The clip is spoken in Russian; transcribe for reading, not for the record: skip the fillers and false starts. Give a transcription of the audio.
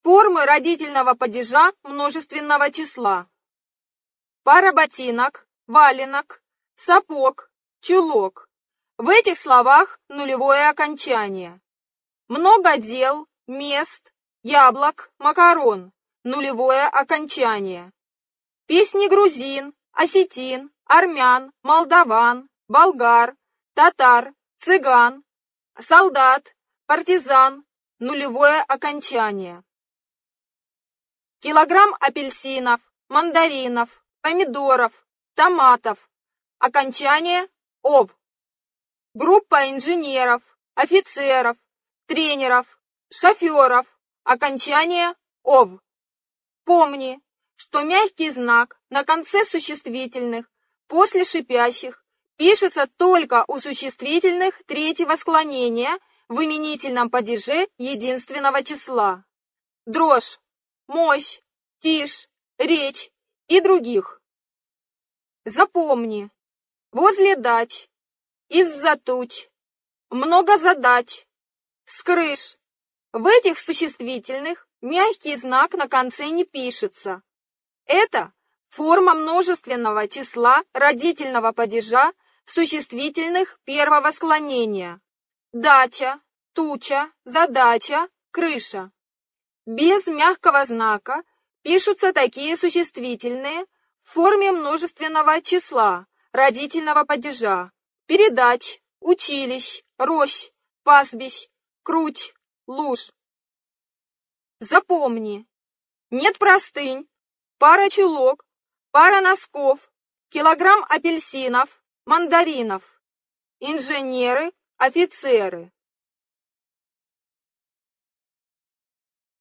Формы родительного падежа множественного числа. Пара ботинок, валенок, сапог, чулок. В этих словах нулевое окончание. Много дел, мест, яблок, макарон. Нулевое окончание. Песни грузин, осетин, армян, молдаван, болгар, татар, цыган, солдат, партизан. Нулевое окончание. Килограмм апельсинов, мандаринов, помидоров, томатов. Окончание «ов». Группа инженеров, офицеров, тренеров, шоферов. Окончание «ов». Помни, что мягкий знак на конце существительных после шипящих пишется только у существительных третьего склонения в именительном падеже единственного числа. Дрожь, мощь, тишь, речь и других. Запомни, возле дач, из-за туч, много задач, с крыш. В этих существительных мягкий знак на конце не пишется. Это форма множественного числа родительного падежа существительных первого склонения. Дача, туча, задача, крыша. Без мягкого знака пишутся такие существительные в форме множественного числа родительного падежа: передач, училищ, рощ, пастбищ, круть, луж. Запомни, нет простынь, пара чулок, пара носков, килограмм апельсинов, мандаринов. Инженеры, офицеры.